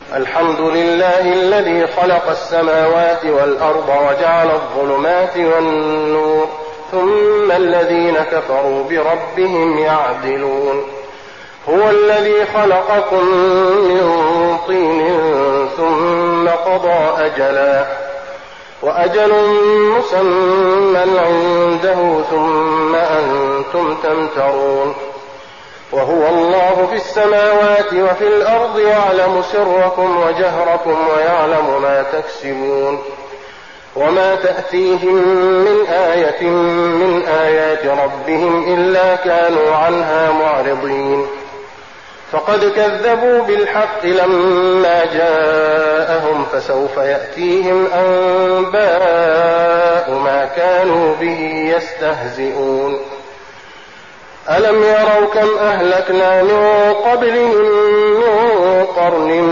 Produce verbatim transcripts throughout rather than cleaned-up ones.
الحمد لله الذي خلق السماوات والأرض وجعل الظلمات والنور ثم الذين كفروا بربهم يعدلون. هو الذي خلقكم من طين ثم قضى أجلا وأجل مسمى عنده ثم أنتم تمترون. وهو الله في السماوات وفي الأرض يعلم سركم وجهركم ويعلم ما تكسبون. وما تأتيهم من آية من آيات ربهم إلا كانوا عنها معرضين. فقد كذبوا بالحق لما جاءهم فسوف يأتيهم أنباء ما كانوا به يستهزئون. ألم يروا كم أهلكنا من قبلهم من قرن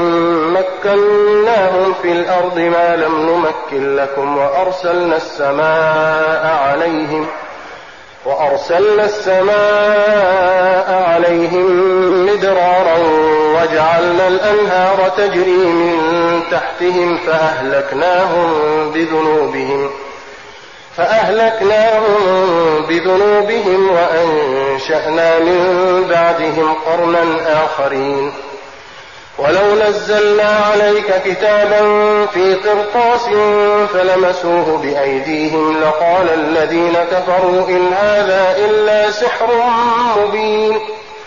مكناهم في الأرض ما لم نمكن لكم وأرسلنا السماء عليهم وأرسلنا السماء عليهم مدرارا وجعلنا الأنهار تجري من تحتهم فأهلكناهم بذنوبهم فأهلكناهم بذنوبهم وأنشأنا من بعدهم قرنا آخرين. ولو نزلنا عليك كتابا في قرطاس فلمسوه بأيديهم لقال الذين كفروا إن هذا إلا سحر مبين.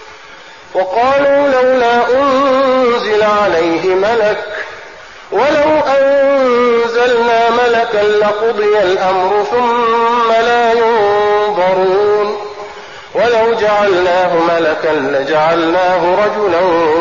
وقالوا لولا أنزل عليه ملك ولو أنزلنا ملكا لقضي الأمر ثم لا ينظرون. ولو جعلناه ملكا لجعلناه رجلا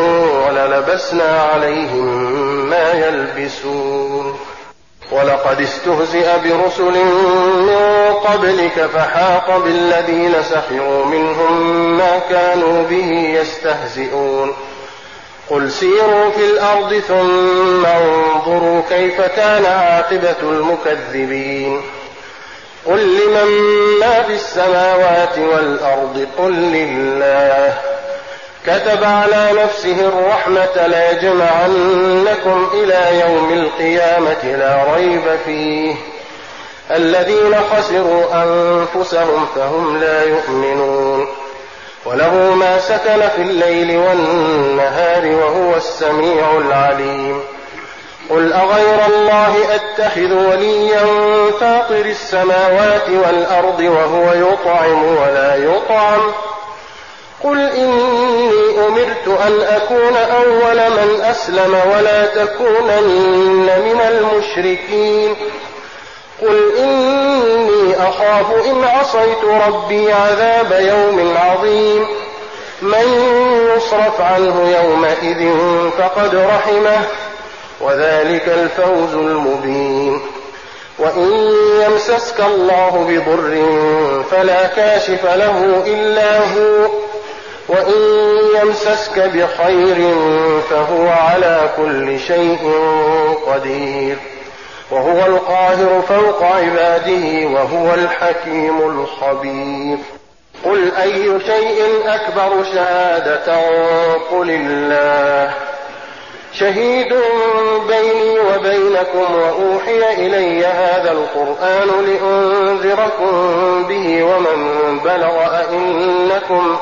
وللبسنا عليهم ما يلبسون. ولقد استهزئ برسل من قبلك فحاق بالذين سخروا منهم ما كانوا به يستهزئون. قل سيروا في الأرض ثم انظروا كيف كان عاقبة المكذبين. قل لمن ما في السماوات والأرض قل لله. كتب على نفسه الرحمة ليجمعنكم إلى يوم القيامة لا ريب فيه. الذين خسروا أنفسهم فهم لا يؤمنون. وله ما سكن في الليل والنهار وهو السميع العليم. قل أغير الله أتخذ وليا فاطر السماوات والأرض وهو يطعم ولا يطعم. قل إني أمرت أن أكون أول من أسلم ولا تكونن من المشركين. قل إني أخاف إن عصيت ربي عذاب يوم عظيم. من يصرف عنه يومئذ فقد رحمه وذلك الفوز المبين. وإن يمسسك الله بضر فلا كاشف له إلا هو وإن يمسسك بخير فهو على كل شيء قدير وهو القاهر فوق عباده وهو الحكيم الخبير. قل أي شيء أكبر شهادة قل الله. شهيد بيني وبينكم وأوحي إلي هذا القرآن لأنذركم به ومن بلغ أئنكم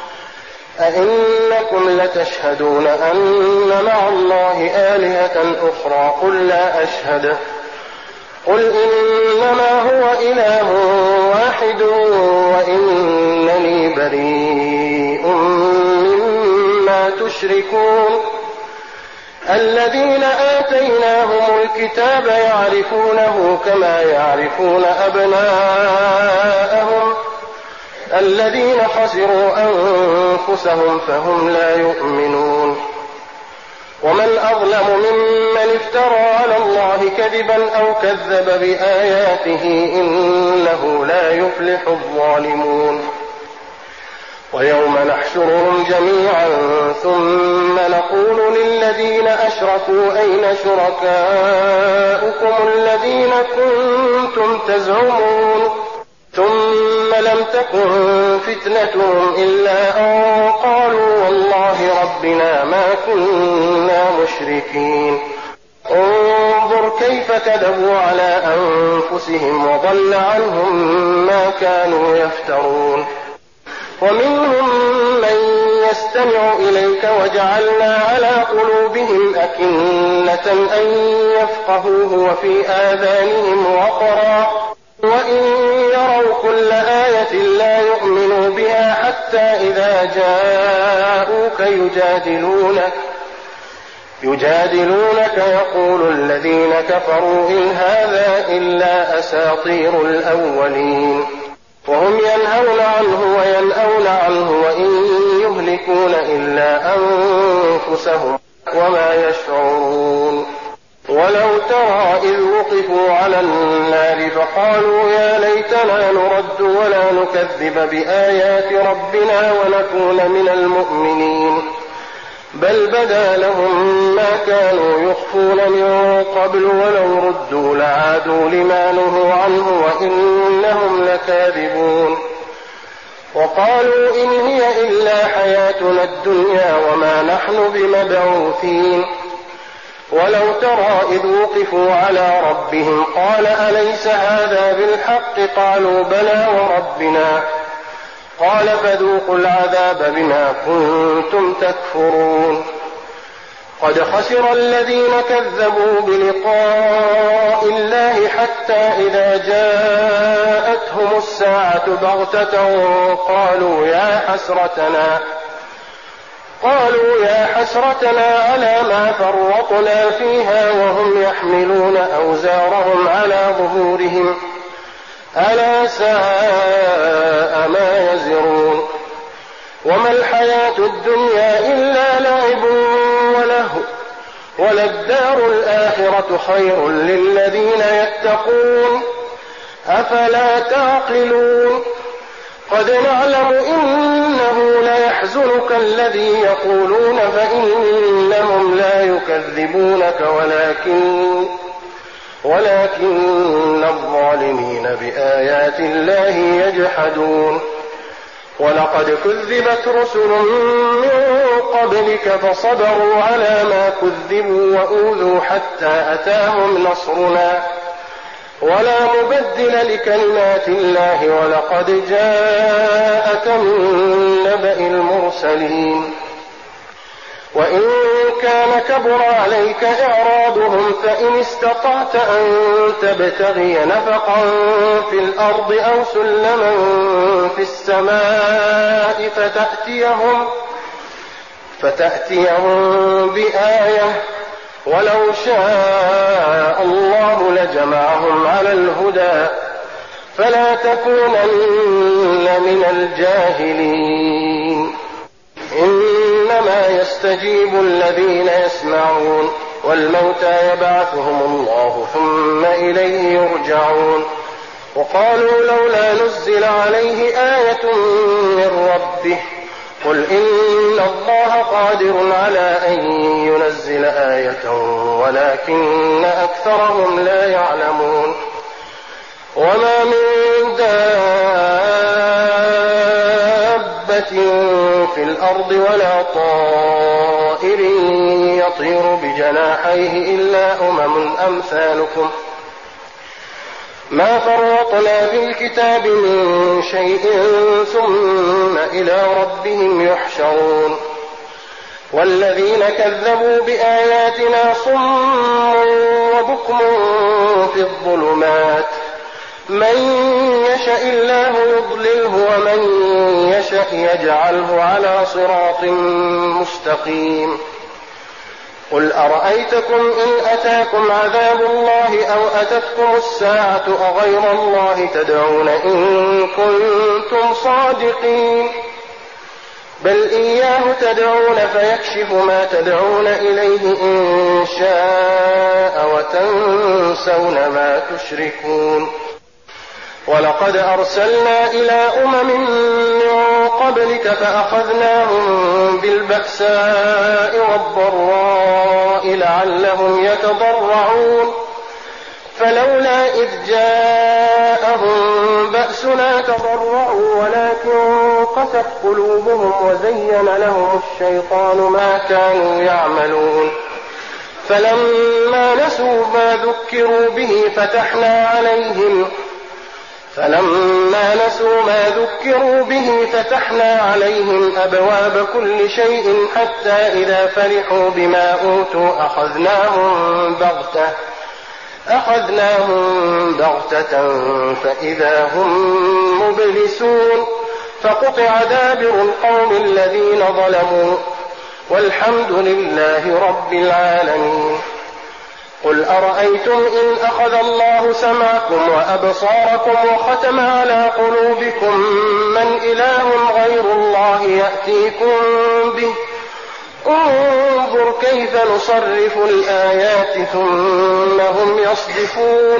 أئنكم لتشهدون أن مع الله آلهة أخرى قل لا أشهد. قل إنما هو إله واحد وإنني بريء مما تشركون. الذين آتيناهم الكتاب يعرفونه كما يعرفون أبناءهم الذين خسروا أنفسهم فهم لا يؤمنون. ومن أظلم ممن افترى على الله كذبا أو كذب بآياته إنه لا يفلح الظالمون. ويوم نحشرهم جميعا ثم نقول للذين أشركوا أين شركاؤكم الذين كنتم تزعمون ثم لم تكن فتنتهم إلا أن قالوا والله ربنا ما كنا مشركين. انظر كيف كذبوا على أنفسهم وضل عنهم ما كانوا يفترون. ومنهم من يستمع إليك وجعلنا على قلوبهم أكنة أن يفقهوه وفي آذانهم وقرا وإن يروا كل آية لا يؤمنوا بها حتى إذا جاءوك يجادلونك يجادلونك يقول الذين كفروا إن هذا إلا أساطير الأولين وهم ينهون عنه وينأون عنه وإن يهلكون إلا أنفسهم وما يشعرون. ولو ترى إذ وقفوا على النار فقالوا يا ليتنا نرد ولا نكذب بآيات ربنا ونكون من المؤمنين بل بدا لهم ما كانوا يخفون من قبل ولو ردوا لعادوا لما نهوا عنه وإنهم لكاذبون. وقالوا إن هي إلا حياتنا الدنيا وما نحن بمبعوثين. ولو ترى إذ وقفوا على ربهم قال أليس هذا بالحق قالوا بلى وربنا قال فذوقوا العذاب بما كنتم تكفرون. قد خسر الذين كذبوا بلقاء الله حتى إذا جاءتهم الساعة بغتة قالوا يا حسرتنا قالوا يا حسرتنا على ما فرطنا فيها وهم يحملون أوزارهم على ظهورهم ألا ساء ما يزرون. وما الحياة الدنيا إلا لعب ولهو وللدار الآخرة خير للذين يتقون أفلا تعقلون. قد نعلم إنه ليحزنك الذي يقولون فإنهم لا يكذبونك ولكن ولكن الظالمين بآيات الله يجحدون. ولقد كذبت رسل من قبلك فصبروا على ما كذبوا وأوذوا حتى أتاهم نصرنا ولا مبدل لكلمات الله ولقد جاءك من نبأ المرسلين. وإن كان كبر عليك إعراضهم فإن استطعت أن تبتغي نفقا في الأرض أو سلما في السماء فتأتيهم, فتأتيهم بآية ولو شاء الله لجمعهم على الهدى فلا تكونن من الجاهلين. إنما يستجيب الذين يسمعون والموتى يبعثهم الله ثم إليه يرجعون. وقالوا لولا نزل عليه آية من ربه قل إن الله قادر على أن ينزل آية ولكن أكثرهم لا يعلمون. وما من دابة في الأرض ولا طائر يطير بجناحيه إلا أمم أمثالكم ما فرطنا في الكتاب من شيء ثم إلى ربهم يحشرون. والذين كذبوا بآياتنا صم وبكم في الظلمات من يشاء الله يضلله ومن يشاء يجعله على صراط مستقيم. قل أرأيتكم إن أتاكم عذاب الله أو أتتكم الساعة أغير الله تدعون إن كنتم صادقين بل إياه تدعون فيكشف ما تدعون إليه إن شاء وتنسون ما تشركون. ولقد أرسلنا إلى أمم من قبلك فأخذناهم بالبأساء والضراء لعلهم يتضرعون فلولا إذ جاءهم بأسنا تضرعوا ولكن قست قلوبهم وزين لهم الشيطان ما كانوا يعملون فلما نسوا ما ذكروا به فتحنا عليهم فلما نسوا ما ذكروا به فتحنا عليهم أبواب كل شيء حتى إذا فرحوا بما أوتوا أخذناهم بغتة أخذناهم بغتة فإذا هم مبلسون فقطع دابر القوم الذين ظلموا والحمد لله رب العالمين. قل أرأيتم إن أخذ الله سمعكم وأبصاركم وختم على قلوبكم من إله غير الله يأتيكم به انظر كيف نصرف الآيات ثم هم يصدفون.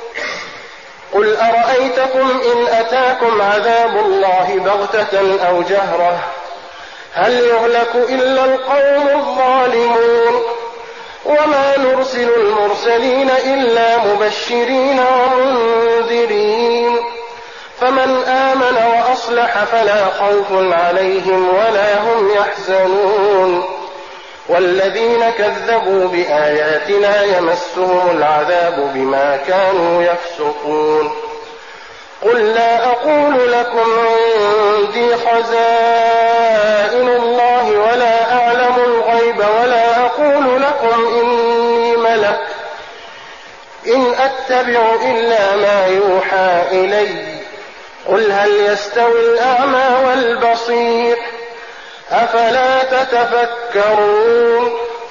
قل أرأيتكم إن أتاكم عذاب الله بغتة أو جهرة هل يهلك إلا القوم الظالمون وما نرسل المرسلين إلا مبشرين ومنذرين فمن آمن وأصلح فلا خوف عليهم ولا هم يحزنون والذين كذبوا بآياتنا يمسهم العذاب بما كانوا يفسقون. قل لا أقول لكم عندي خزائن الله ولا أعلم الغيب ولا أقول لكم إني ملك إن أتبع إلا ما يوحى إلي قل هل يستوي الأعمى والبصير أفلا تتفكرون.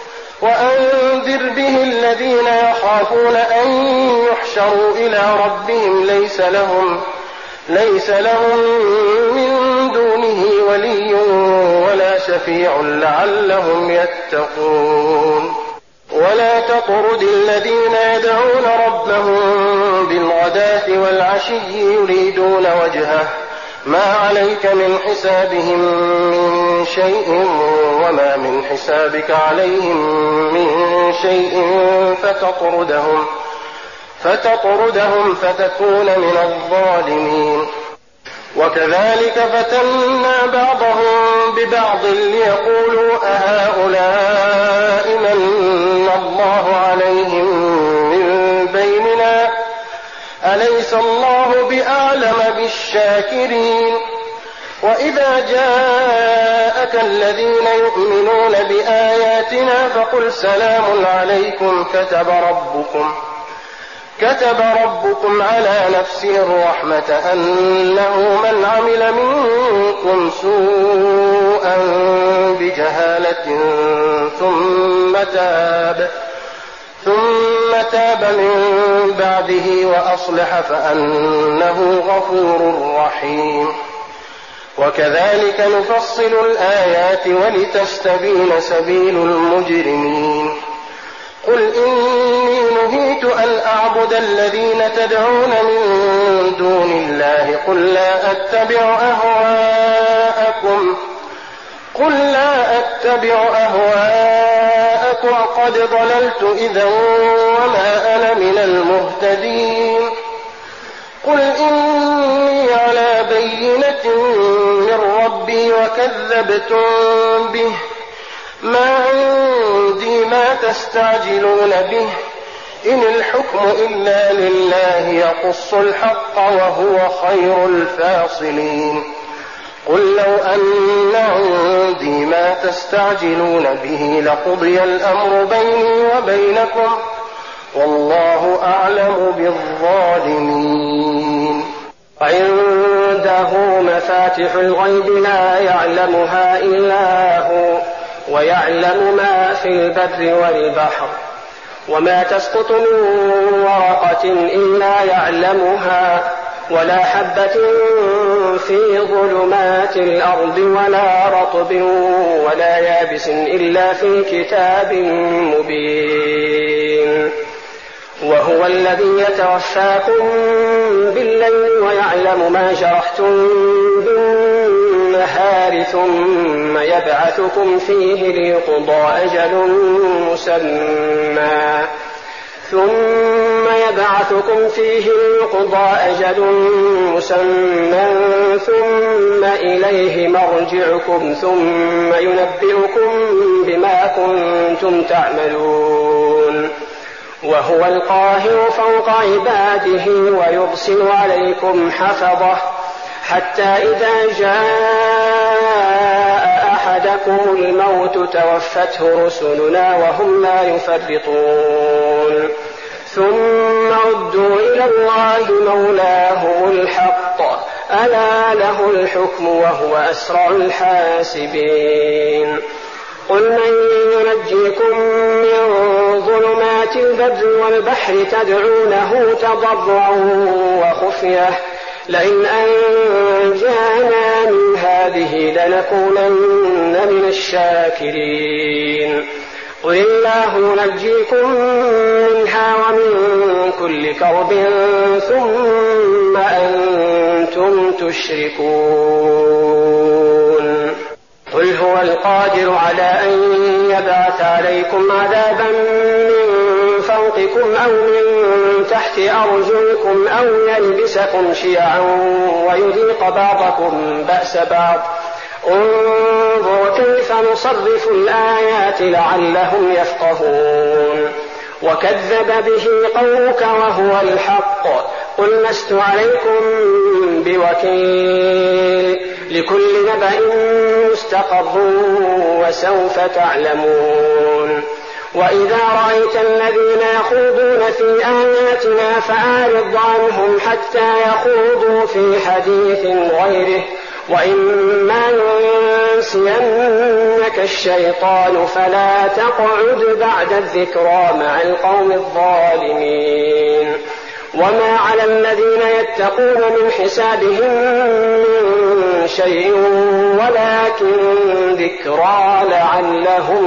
وأنذر به الذين يخافون أن يحشروا إلى ربهم ليس لهم ليس لهم من دونه ولي ولا شفيع لعلهم يتقون. ولا تطرد الذين يدعون ربهم بالغداة والعشي يريدون وجهه ما عليك من حسابهم من شيء وما من حسابك عليهم من شيء فتطردهم فتطردهم فتكون من الظالمين. وكذلك فتنا بعضهم ببعض ليقولوا أهؤلاء من الله عليهم من بيننا أليس الله بأعلم بالشاكرين. وإذا جاءك الذين يؤمنون بآياتنا فقل سلام عليكم كتب ربكم كتب ربكم على نفسه الرحمة أنه من عمل منكم سوءا بجهالة ثم تاب ثم تاب من بعده وأصلح فأنه غفور رحيم. وكذلك نفصل الآيات ولتستبين سبيل المجرمين. قل إني نهيت أن أعبد الذين تدعون من دون الله قل لا أتبع أهواءكم قل لا أتبع أهواءكم قد ضللت إذا وما أنا من المهتدين. قل إني على بينة من ربي وكذبتم به ما عندي ما تستعجلون به إن الحكم إلا لله يقص الحق وهو خير الفاصلين. قل لو أن عندي ما تستعجلون به لقضي الأمر بيني وبينكم والله أعلم بالظالمين. عنده مفاتح الغيب لا يعلمها إلا هو ويعلم ما في البر والبحر وما تسقط من ورقة إلا يعلمها ولا حبة في ظلمات الأرض ولا رطب ولا يابس إلا في كتاب مبين. وهو الذي يتوفاكم بالليل ويعلم ما جرحتم بالنهار ثم يبعثكم فيه ليقضى أجل مسمى ثم يبعثكم فيه ليقضى أجل مسمى ثم إليه مرجعكم ثم ينبئكم بما كنتم تعملون وهو القاهر فوق عباده ويرسل عليكم حفظه حتى إذا جاء أحدكم الموت توفته رسلنا وهم لا يفرطون ثم ردوا إلى الله مولاهم الحق ألا له الحكم وهو أسرع الحاسبين قل من ينجيكم من ظلمات البر والبحر تدعونه تضرعا وخفية لئن أنجانا من هذه لنكونن من الشاكرين قل الله ينجيكم منها ومن كل كرب ثم أنتم تشركون قل هو القادر على أن يبعث عليكم عذابا من فوقكم أو من تحت أرجلكم أو يلبسكم شيعا ويذيق بعضكم بأس بعض انظر كيف نصرف الآيات لعلهم يفقهون وكذب به قومك وهو الحق قل لست عليكم بوكيل لكل نبأ مستقر وسوف تعلمون وإذا رأيت الذين يخوضون في آياتنا فأعرض عنهم حتى يخوضوا في حديث غيره وإما ينسينك الشيطان فلا تقعد بعد الذكرى مع القوم الظالمين وما على الذين يتقون من حسابهم من شيء ولكن ذكرى لعلهم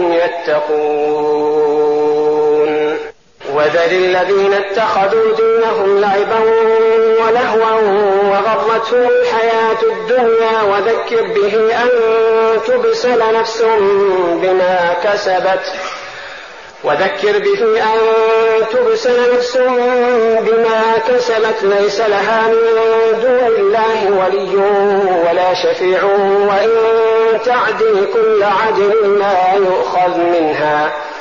يتقون وذل الذين اتخذوا دينهم لعبا ولهوا وغرتهم الحياة الدنيا وذكر به أن تبسل نفس بما كسبت وذكر به أن تبسل نفس بما كسبت ليس لها من دون الله ولي ولا شفيع وإن تعدل كل عدل لا يؤخذ منها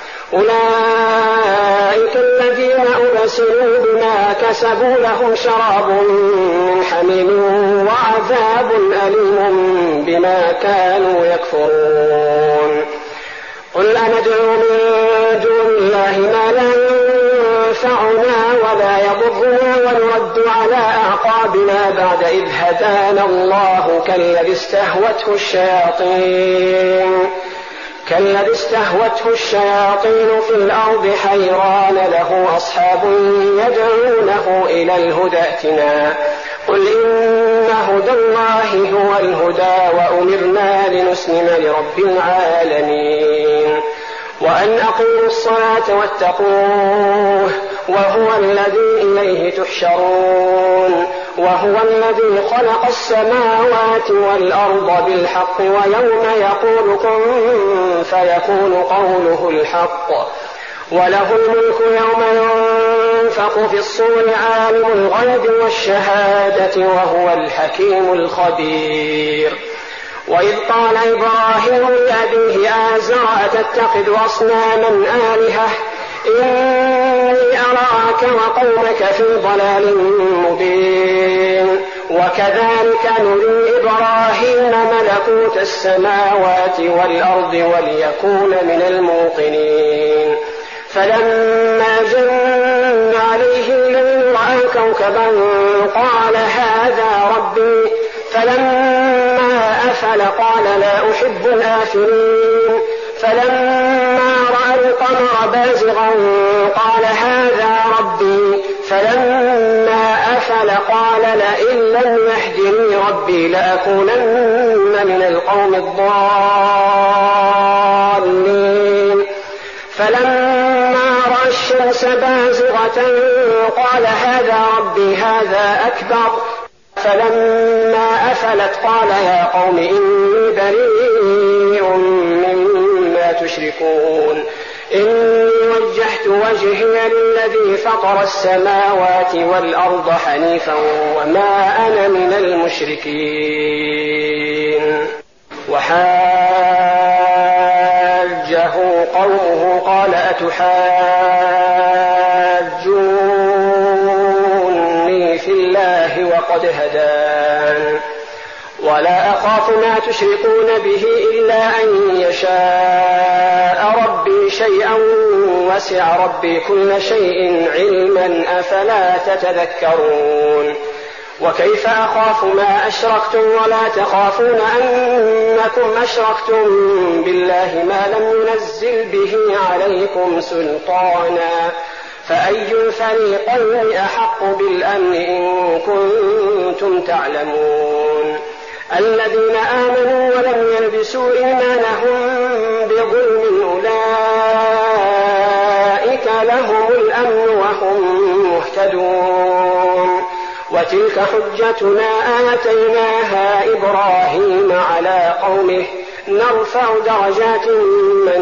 أولئك الذين أبسلوا بما كسبوا لهم شراب من حميم وعذاب أليم بما كانوا يكفرون قل أندعو من دون الله ما لا ينفعنا ولا يضرنا ونرد على أعقابنا بعد إذ هدانا الله كالذي استهوته الشياطين كالذي استهوته الشياطين في الأرض حيران له أصحاب يدعونه إلى الهدى ائتنا قل إن هدى الله هو الهدى وأمرنا لنسلم لرب العالمين وأن أقيموا الصلاة واتقوه وهو الذي إليه تحشرون وهو الذي خلق السماوات والأرض بالحق ويوم يقول كن فيكون قوله الحق وله الملك يوم ينفخ في الصور عالم الغيب والشهادة وهو الحكيم الخبير وإذ قال إبراهيم لأبيه آزر أتتخذ أصناما آلهة إني أراك وقومك في ضلال مبين وكذلك نري إبراهيم ملكوت السماوات والأرض وليكون من الموقنين فلما جن عليه الليل رأى كوكبا قال هذا ربي فلما أفل قال لا أحب الآفلين فلما رأى القمر بازغا قال هذا ربي فلما أفل قال لئن لم يهدني ربي لأكونن من القوم الضالين فلما رأى الشمس بازغة قال هذا ربي هذا أكبر فلما أفلت قال يا قوم إني بريء مما تشركون إني وجهت وجهي للذي فطر السماوات والأرض حنيفا وما أنا من المشركين. وحاجه قومه قال أتحاجوني في الله وقد هدان ولا أخاف ما تشركون به إلا أن يشاء ربي شيئا وسع ربي كل شيء علما أفلا تتذكرون. وكيف أخاف ما أشركتم ولا تخافون أنكم أشركتم بالله ما لم ينزل به عليكم سلطانا فأي الفريقين أحق بالأمن إن كنتم تعلمون. الذين آمنوا ولم يلبسوا إيمانهم بظلم أولئك لهم الأمن وهم مهتدون. وتلك حجتنا آتيناها إبراهيم على قومه نرفع درجات من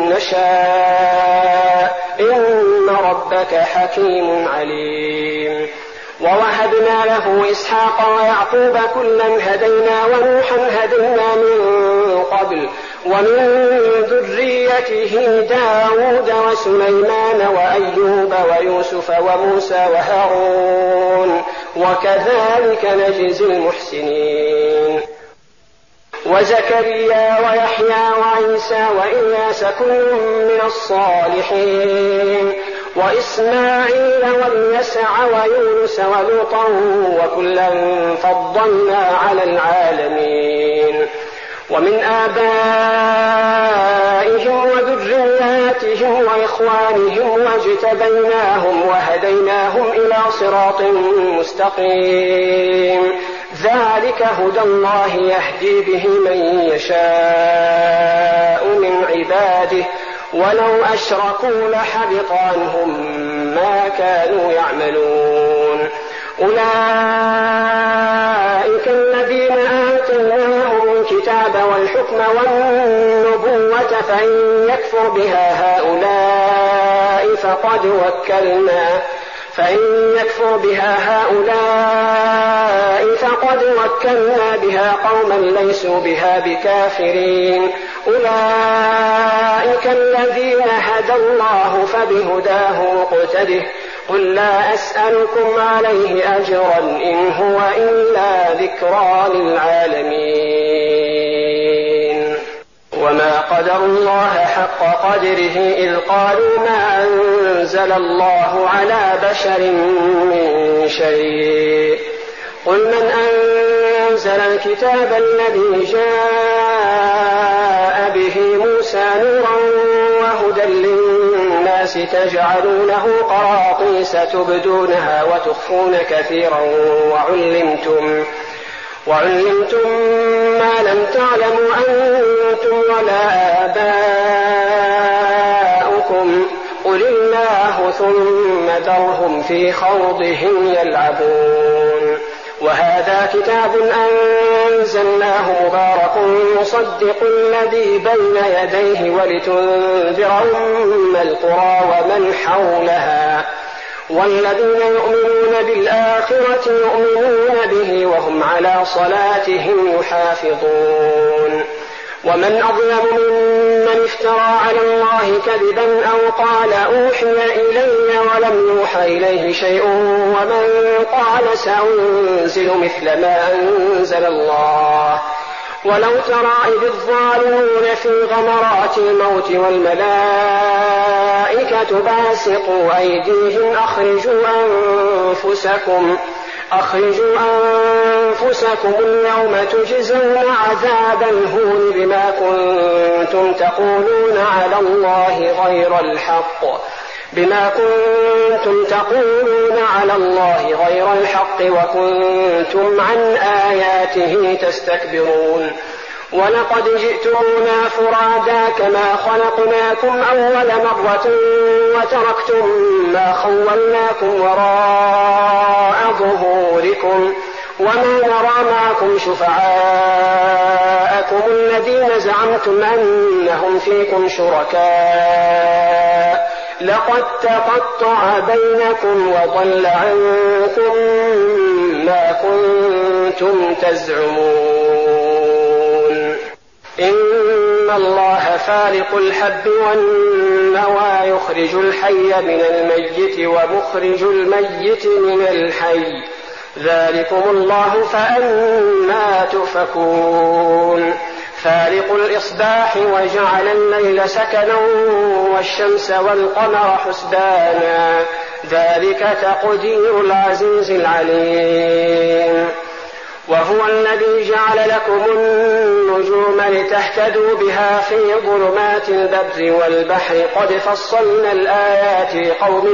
نشاء إن ربك حكيم عليم. ووهبنا له إسحاق ويعقوب كلا هدينا ونوحا هدينا من قبل ومن ذريته داود وسليمان وأيوب ويوسف وموسى وهارون وكذلك نجزي المحسنين. وزكريا ويحيى وعيسى وإلياس كل من الصالحين وإسماعيل واليسع ويونس ولوطا وكلا فضلنا على العالمين. ومن آبائهم وذرياتهم وإخوانهم واجتبيناهم وهديناهم إلى صراط مستقيم. ذلك هدى الله يهدي به من يشاء من عباده ولو أشركوا لحبط عنهم ما كانوا يعملون. أولئك الذين آتيناهم الكتاب والحكم والنبوة فإن يكفر بها هؤلاء فقد وكلنا فإن يكفر بها هؤلاء فقد وكلنا بها قوما ليسوا بها بكافرين. أولئك الذين هدى الله فبهداه مقتده قل لا أسألكم عليه أجرا إن هو إلا ذكرى للعالمين. وما قدر الله حق قدره إذ قالوا ما أنزل الله على بشر من شيء قل من أنزل الكتاب الذي جاء به موسى نورا وهدى للناس تجعلونه قراطيس تبدونها وتخفون كثيرا وعلمتم وعلمتم ما لم تعلموا أنتم ولا آباؤكم قل الله ثم ذرهم في خوضهم يلعبون. وهذا كتاب أنزلناه مبارك مصدق الذي بين يديه ولتنذر أم القرى ومن حولها والذين يؤمنون بالآخرة يؤمنون به وهم على صلاتهم يحافظون. ومن أظلم ممن افترى على الله كذبا أو قال أوحي إلي ولم يوحى إليه شيء ومن قال سأنزل مثل ما أنزل الله. ولو ترى إذ الظالمون في غمرات الموت والملائكة باسطوا أيديهم أخرجوا أنفسكم أخرجوا أنفسكم اليوم تجزون عذاب الهون بما كنتم تقولون على الله غير الحق بما كنتم تقولون على الله غير الحق وكنتم عن آياته تستكبرون. ولقد جئتمونا فرادا كما خلقناكم أول مرة وتركتم ما خولناكم وراء ظهوركم وما نرى معكم شفعاءكم الذين زعمتم أنهم فيكم شركاء لقد تقطع بينكم وضل عنكم ما كنتم تزعمون إن الله فالق الحب والنوى يخرج الحي من الميت ومخرج الميت من الحي ذلكم الله فأنى تؤفكون فالق الإصباح وجعل الليل سكنا والشمس والقمر حسبانا ذلك تقدير العزيز العليم وهو الذي جعل لكم النجوم لتهتدوا بها في ظلمات البر والبحر قد فصلنا الآيات لقوم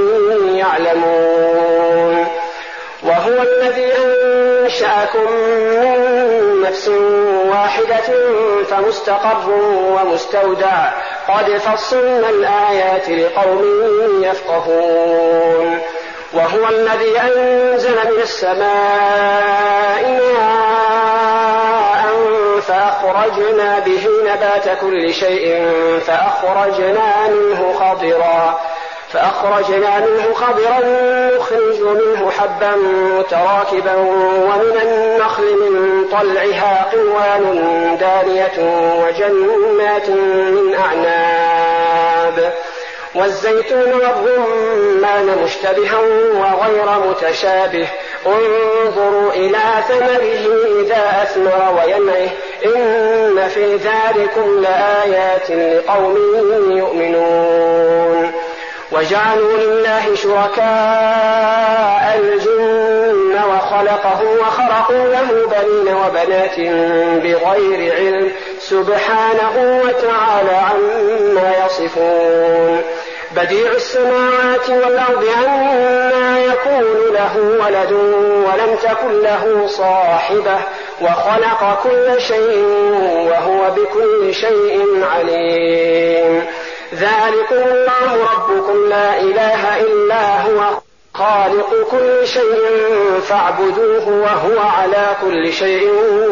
يعلمون وهو الذي أنشأكم من نفس واحدة فمستقر ومستودع قد فصلنا الآيات لقوم يفقهون وهو الذي أنزل من السماء ماء فأخرجنا به نبات كل شيء فأخرجنا منه خضرا فأخرجنا منه خضرا نخرج منه حبا متراكبا ومن النخل من طلعها قنوان دانية وجنات من أعناب والزيتون والرمان مشتبها وغير متشابه انظروا إلى ثمره إذا أثمر وينعه إن في ذلكم لآيات لقوم يؤمنون وجعلوا لله شركاء الجن وخلقه وخرقوا له بنين وبنات بغير علم سبحانه وتعالى عما يصفون بديع السماوات والأرض أنى يكون له ولد ولم تكن له صاحبة وخلق كل شيء وهو بكل شيء عليم ذلكم الله ربكم لا إله إلا هو خالق كل شيء فاعبدوه وهو على كل شيء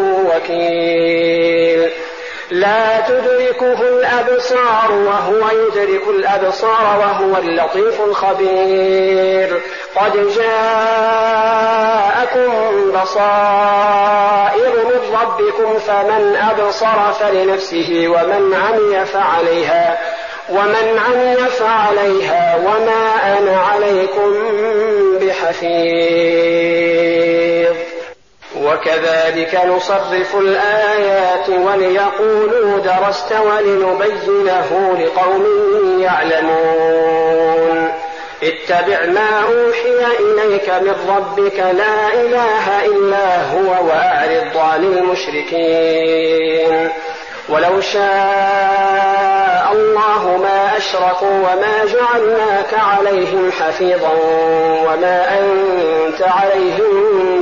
وكيل لا تدركه الأبصار وهو يدرك الأبصار وهو اللطيف الخبير قد جاءكم بصائر من ربكم فمن أبصر فلنفسه ومن عمي فعليها ومن عمي فعليها وما أنا عليكم بحفيظ وكذلك نصرف الآيات وليقولوا درست ولنبينه لقوم يعلمون اتبع ما أوحي إليك من ربك لا إله إلا هو وأعرض عن المشركين ولو شاء الله ما أشركوا وما جعلناك عليهم حفيظا وما أنت عليهم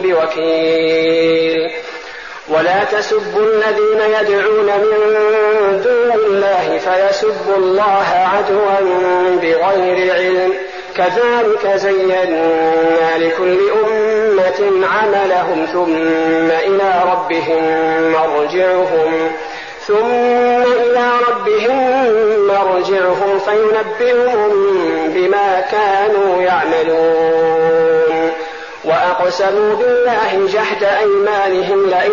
بوكيل ولا تسبوا الذين يدعون من دون الله فيسبوا الله عدوا بغير علم كذلك زينا لكل أمة عملهم ثم إلى ربهم مرجعهم ثم إلى ربهم مرجعهم فينبئهم بما كانوا يعملون وأقسموا بالله جهد أيمانهم لئن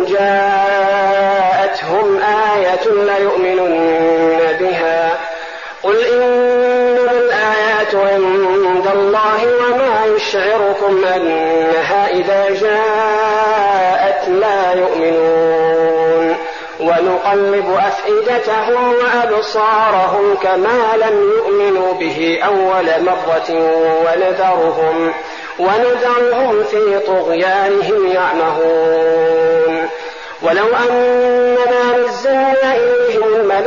جاءتهم آية ليؤمنن بها قل إنما الآيات عند الله وما يشعركم أنها إذا جاءت لا يؤمنون ونقلب أفئدتهم وأبصارهم كما لم يؤمنوا به أول مرة ونذرهم ونذرهم في طغيانهم يعمهون ولو أننا نزلنا إليهم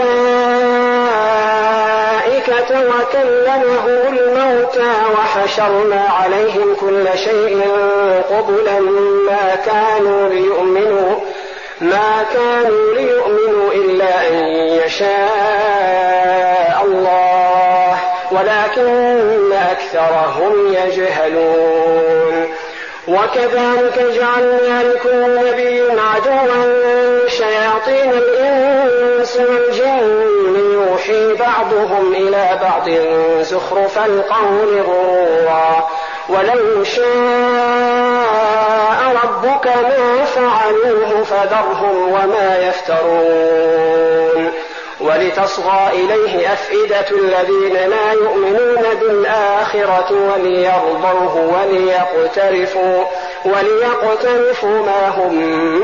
الملائكة وكلمه الموتى وحشرنا عليهم كل شيء قبلا ما كانوا ليؤمنوا ما كانوا ليؤمنوا إلا أن يشاء الله ولكن أكثرهم يجهلون وكذلك جعلنا لكل نبي عدوا شياطين الإنس والجن يوحي بعضهم إلى بعض زخرف القول غرورا ولو شاء ربك ما فعلوه فذرهم وما يفترون ولتصغى إليه أفئدة الذين لا يؤمنون بالآخرة وليرضوه وليقترفوا, وليقترفوا ما هم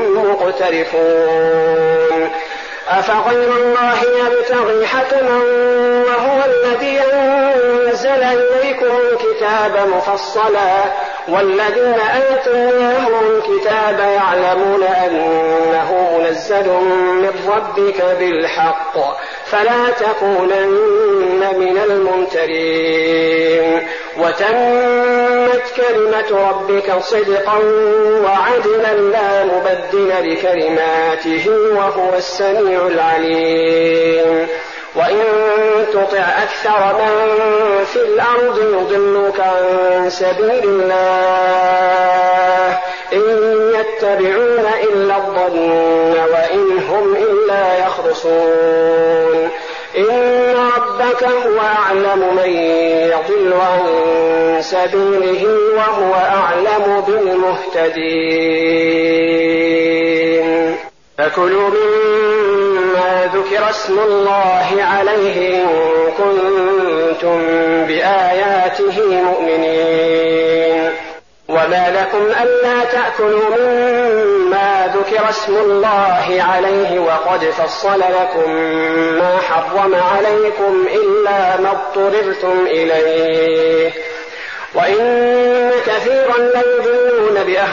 مقترفون أفغير الله يبتغي حكما وهو الذي أنزل إليكم الكتاب مفصلا والذين آتيناهم الكتاب يعلمون أنه منزل من ربك بالحق فلا تكونن من الممترين وتمت كلمة ربك صدقا وعدلا لا مبدل لكلماته وهو السميع العليم وإن تطع أكثر من في الأرض يضلوك عن سبيل الله إن يتبعون إلا الظن وإن هم إلا يخرصون إن ربك هو أعلم من يضل عن سبيله وهو أعلم بالمهتدين فكلوا مما ذكر اسم الله عليه إن كنتم بآياته مؤمنين وما لكم ألا تأكلوا مما ذكر اسم الله عليه وقد فصل لكم ما حرم عليكم إلا ما اضطررتم إليه وإن كثيرا ليضلون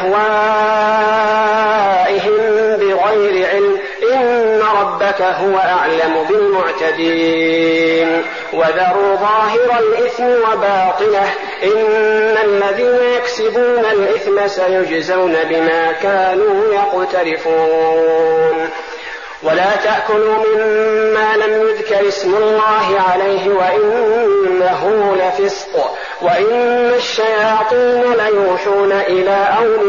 بأهوائهم بغير علم إن ربك هو أعلم بالمعتدين وذروا ظاهر الإثم وباطنه إن الذين يكسبون الإثم سيجزون بما كانوا يقترفون ولا تأكلوا مما لم يذكر اسم الله عليه وإنه لفسق وإن الشياطين ليوحون إلى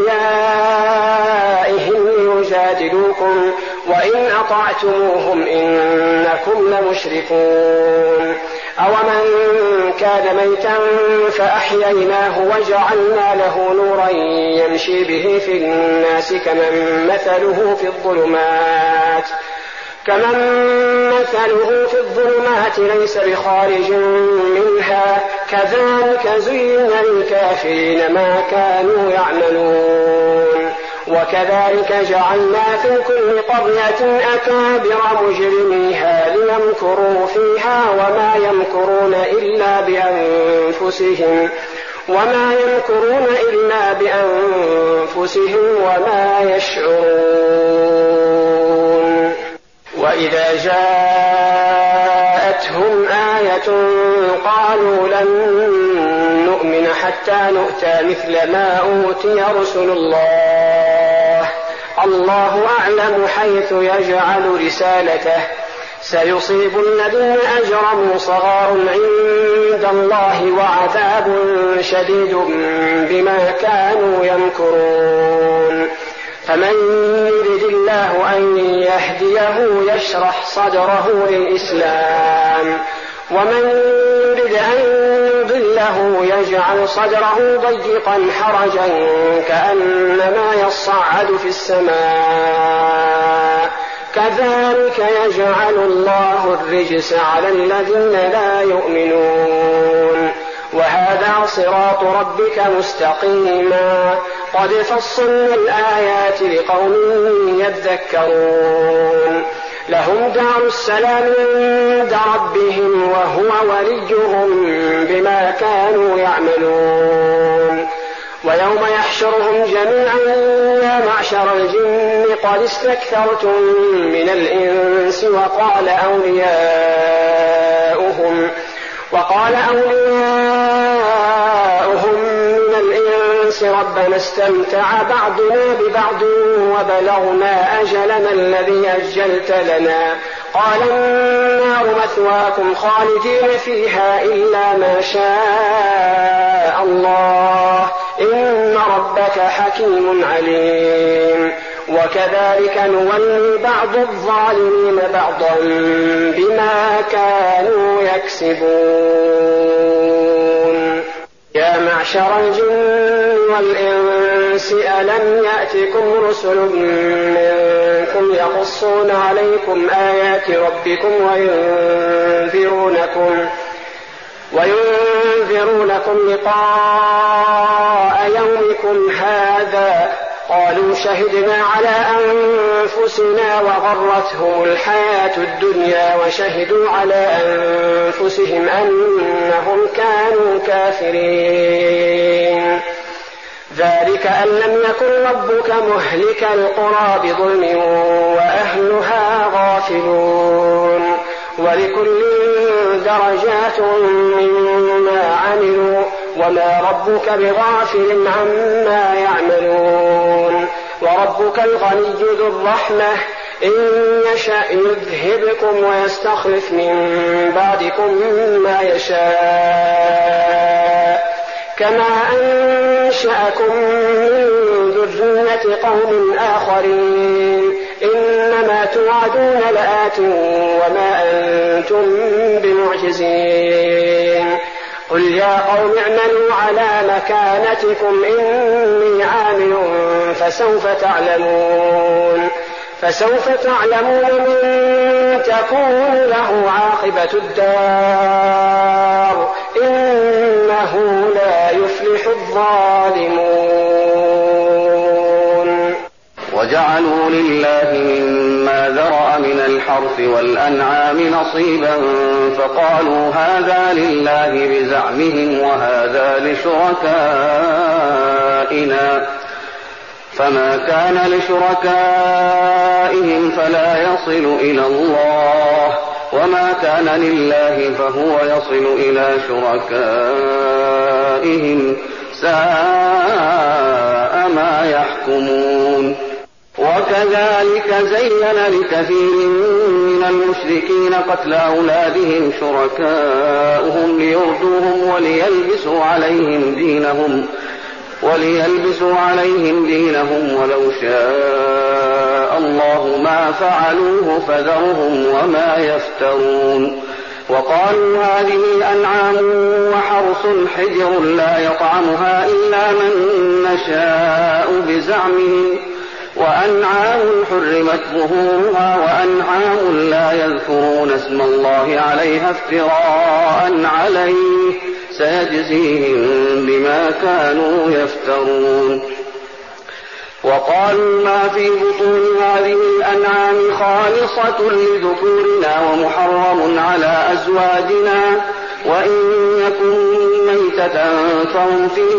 أوليائهم ليجادلوكم وإن أطعتموهم إنكم لمشركون أومن كان ميتا فأحييناه وجعلنا له نورا يمشي به في الناس كمن مثله في الظلمات كمن مثله في الظلمات ليس بخارج منها كذلك زين للكافرين ما كانوا يعملون وكذلك جعلنا في كل قرية أكابر مجرميها ليمكروا فيها وما يمكرون إلا بأنفسهم وما يمكرون إلا بأنفسهم وما يشعرون وإذا جاءتهم آية قالوا لن نؤمن حتى نؤتى مثل ما أوتي رسل الله الله أعلم حيث يجعل رسالته سيصيب الذين أجرموا صغار عند الله وعذاب شديد بما كانوا يمكرون فمن يرد الله أن يهديه يشرح صدره للإسلام ومن يرد أن يضله يجعل صدره ضيقا حرجا كأنما يصعد في السماء كذلك يجعل الله الرجس على الذين لا يؤمنون وهذا صراط ربك مستقيما قد فصلنا الآيات لقوم يذكرون لهم دار السلام عند ربهم وهو وليهم بما كانوا يعملون ويوم يحشرهم جميعا يا معشر الجن قد استكثرتم من الإنس وقال أولياؤهم وقال أولياؤهم من الإنس ربنا استمتع بعضنا ببعض وبلغنا أجلنا الذي أجلت لنا قال النار مثواكم خالدين فيها إلا ما شاء الله إن ربك إنك حكيم عليم. وكذلك نولي بعض الظالمين بعضا بما كانوا يكسبون. يا معشر الجن والإنس ألم يأتكم رسل منكم يقصون عليكم آيات ربكم وينذرونكم وينذرونكم لقاء يومكم هذا؟ قالوا شهدنا على أنفسنا وغرتهم الحياة الدنيا وشهدوا على أنفسهم أنهم كانوا كافرين. ذلك أن لم يكن ربك مهلك القرى بظلم وأهلها غافلون. ولكل درجات مما عملوا وما ربك بغافل عما يعملون. وربك الغني ذو الرحمة إن يشأ يذهبكم ويستخلف من بعدكم ما يشاء كما أنشأكم من ذرية قوم آخرين. إنما توعدون لآت وما أنتم بمعجزين. قل يا قوم اعملوا على مكانتكم إني عامل فسوف تعلمون فسوف تعلمون من تكون له عاقبة الدار إنه لا يفلح الظالمون. وجعلوا لله مما ذرأ من الحرث والأنعام نصيبا فقالوا هذا لله بزعمهم وهذا لشركائنا فما كان لشركائهم فلا يصل إلى الله وما كان لله فهو يصل إلى شركائهم ساء ما يحكمون. وكذلك زين لكثير من المشركين قتل أولادهم شركاؤهم ليردوهم وليلبسوا عليهم دينهم وليلبسوا عليهم دينهم ولو شاء الله ما فعلوه فذرهم وما يفترون. وقالوا هذه أنعام وحرث حجر لا يطعمها إلا من نشاء بزعمهم وأنعام حرمت ظهورها وأنعام لا يذكرون اسم الله عليها افتراء عليه سيجزيهم بما كانوا يفترون. وقالوا ما في بطون هذه الأنعام خالصة لذكورنا ومحرم على أزواجنا وإن يكن ميتة فهم فيه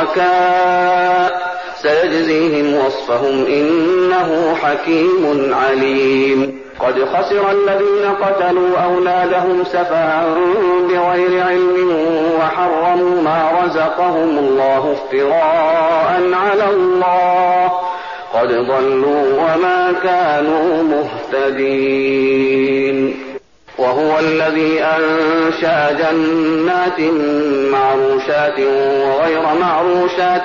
شركاء سيجزيهم وصفهم إنه حكيم عليم. قد خسر الذين قتلوا أولادهم سفها بغير علم وحرموا ما رزقهم الله افتراء على الله قد ضلوا وما كانوا مهتدين. وهو الذي أنشأ جنات معروشات وغير معروشات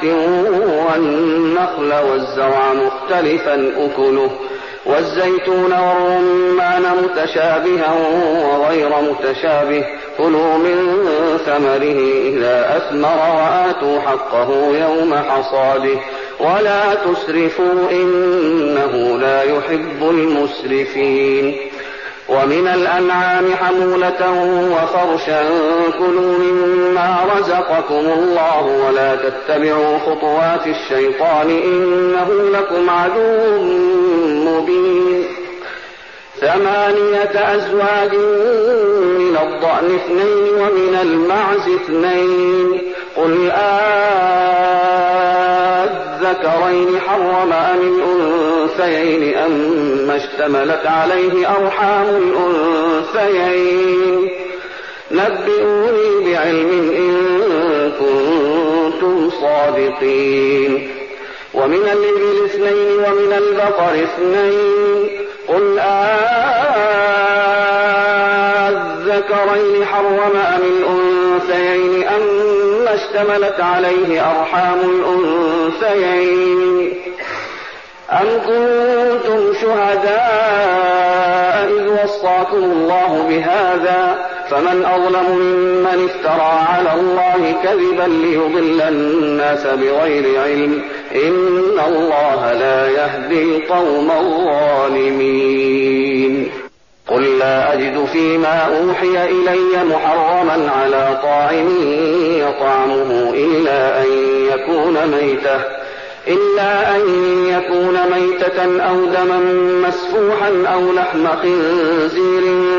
والنخل والزرع مختلفا أكله والزيتون والرمان متشابها وغير متشابه كلوا من ثمره إذا أثمر وآتوا حقه يوم حصاده ولا تسرفوا إنه لا يحب المسرفين. ومن الأنعام حمولة وفرشا كلوا مما رزقكم الله ولا تتبعوا خطوات الشيطان إنه لكم عدو مبين. ثمانية أزواج من الضأن اثنين ومن المعز اثنين قل آذكرين حرم أم الأنثيين أما اشتملت عليه أرحام الأنثيين نبئوني بعلم إن كنتم صادقين. ومن الإبل اثنين ومن البقر اثنين قل آذكرين حرم أم الأنثيين أما اشتملت عليه أرحام الأنثيين. أم كنتم شهداء إذ وصاكم الله بهذا فمن أظلم ممن افترى على الله كذبا ليضل الناس بغير علم إن الله لا يهدي القوم الظالمين. قل لا أجد فيما أوحي إلي محرما على طاعم يطعمه إلا أن يكون ميتة إلا أن يكون ميتة أو دما مسفوحا أو لحم خنزير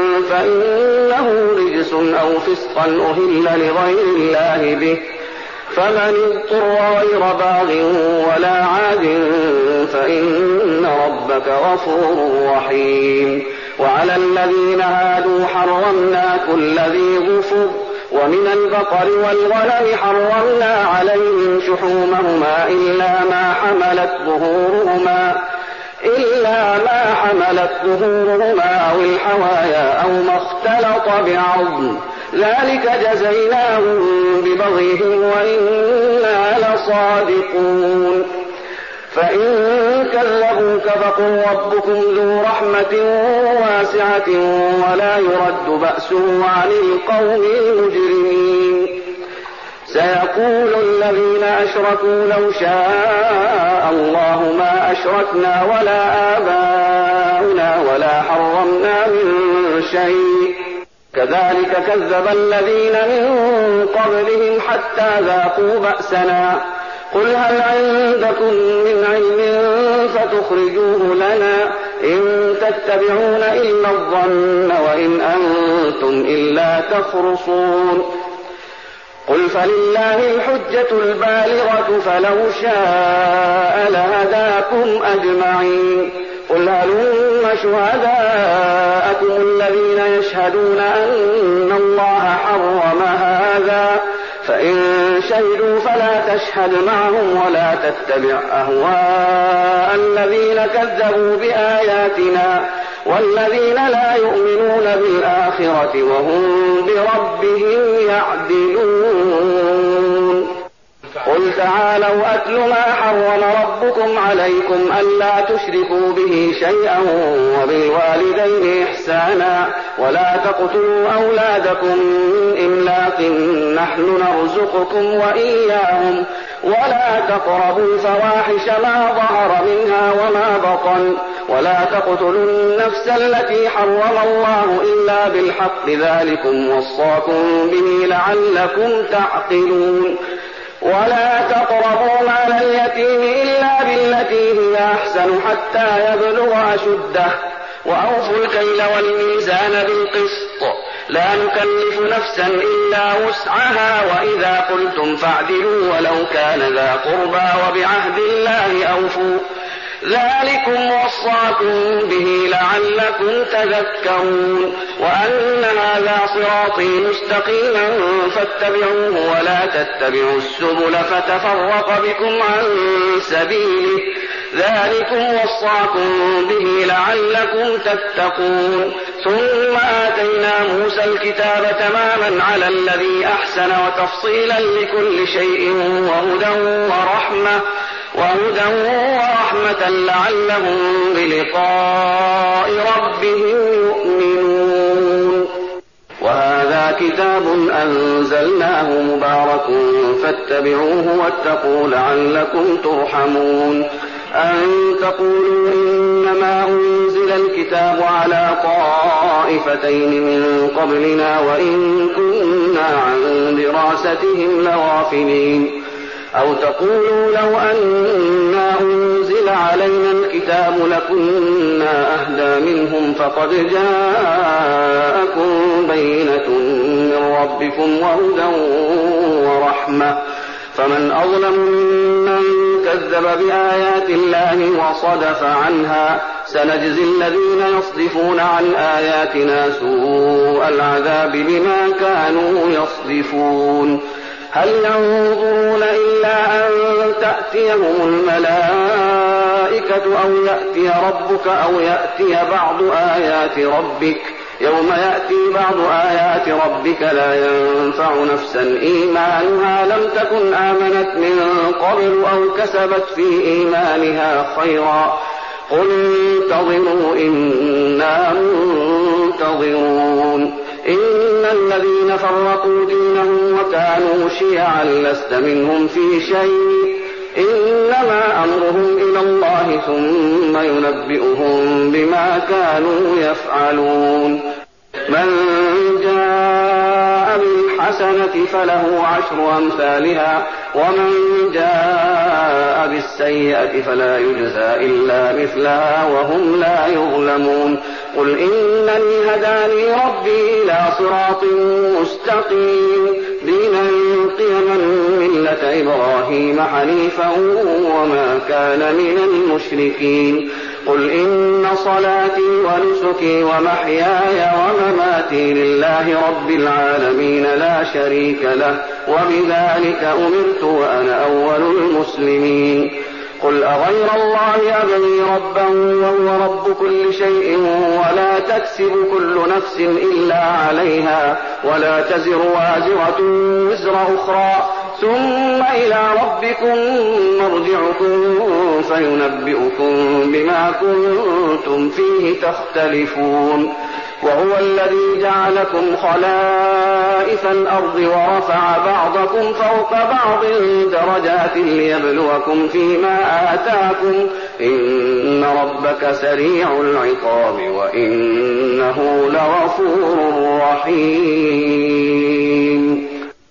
فإنه رجس أو فسقا أهل لغير الله به فمن اضطر غير باغ ولا عاد فإن ربك غفور رحيم. وعلى الذين هادوا حرمنا كل ذي ظفر ومن البقر والغنم حرمنا عليهم شحومهما إلا ما حملت ظهورهما إلا ما حملت ظهورهما أو الحوايا أو ما اختلط بعظم ذلك جزيناهم ببغيهم وإنا لصادقون. فإن كذبوك فقل ربكم ذو رحمة واسعة ولا يرد بأسه عن القوم المجرمين. سيقول الذين أشركوا لو شاء الله ما أشركنا ولا آباؤنا ولا حرمنا من شيء كذلك كذب الذين من قبلهم حتى ذاقوا بأسنا. قل هل عندكم من علم فتخرجوه لنا إن تتبعون إلا الظن وإن أنتم إلا تخرصون. قل فلله الحجة البالغة فلو شاء لهداكم أجمعين. قل هلم شهداءكم الذين يشهدون أن الله حرم هذا فإن شهدوا فلا تشهد معهم ولا تتبع أهواء الذين كذبوا بآياتنا والذين لا يؤمنون بالآخرة وهم بربهم يعدلون. قل تعالوا أتل ما حرم ربكم عليكم ألا تشركوا به شيئا وبالوالدين إحسانا ولا تقتلوا أولادكم من إملاق نحن نرزقكم وإياهم ولا تقربوا الفواحش ما ظهر منها وما بطن ولا تقتلوا النفس التي حرم الله إلا بالحق ذلكم وصاكم به لعلكم تعقلون. ولا تقربوا مال اليتيم إلا بالتي هي أحسن حتى يبلغ أشده وأوفوا الكيل والميزان بالقسط لا نكلف نفسا إلا وسعها وإذا قلتم فاعدلوا ولو كان ذا قربى وبعهد الله أوفوا ذلكم وصاكم به لعلكم تذكرون. وأن هذا صراطي مستقيما فاتبعوه ولا تتبعوا السبل فتفرق بكم عن سبيله ذلكم وصاكم به لعلكم تتقون. ثم آتينا موسى الكتاب تماما على الذي أحسن وتفصيلا لكل شيء وهدى ورحمة وهدى ورحمة لعلهم بلقاء ربهم يؤمنون. وهذا كتاب أنزلناه مبارك فاتبعوه واتقوا لعلكم ترحمون. أن تقولوا إنما أنزل الكتاب على طائفتين من قبلنا وإن كنا عن دراستهم لغافلين. أو تقولوا لو أنا أنزل علينا الكتاب لكنا أهدى منهم فقد جاءكم بينة من ربكم وهدى ورحمة فمن أظلم ممن كذب بآيات الله وصدف عنها سنجزي الذين يصدفون عن آياتنا سوء العذاب بما كانوا يصدفون. هل ينظرون إلا أن تأتيهم الملائكة أو يأتي ربك أو يأتي بعض آيات ربك يوم يأتي بعض آيات ربك لا ينفع نفسا إيمانها لم تكن آمنت من قبل أو كسبت في إيمانها خيرا قل انتظروا إنا منتظرون إن الذين فرقوا دينهم وكانوا شيعا لست منهم في شيء إنما أمرهم إلى الله ثم ينبئهم بما كانوا يفعلون من جاء بالحسنة فله عشر أمثالها ومن جاء بالسيئة فلا يجزى إلا مثلها وهم لا يظلمون قل إنني هداني ربي إلى صراط مستقيم دينا قيما ملة إبراهيم حنيفا وما كان من المشركين قل إن صلاتي ونسكي ومحياي ومماتي لله رب العالمين لا شريك له وبذلك أمرت وأنا أول المسلمين قل أغير الله أبغي ربا وهو رب كل شيء ولا تكسب كل نفس إلا عليها ولا تزر وازرة وزر أخرى ثم إلى ربكم مرجعكم فينبئكم بما كنتم فيه تختلفون وهو الذي جعلكم خلائف الأرض ورفع بعضكم فوق بعض درجات ليبلوكم فيما آتاكم إن ربك سريع العقاب وإنه لغفور رحيم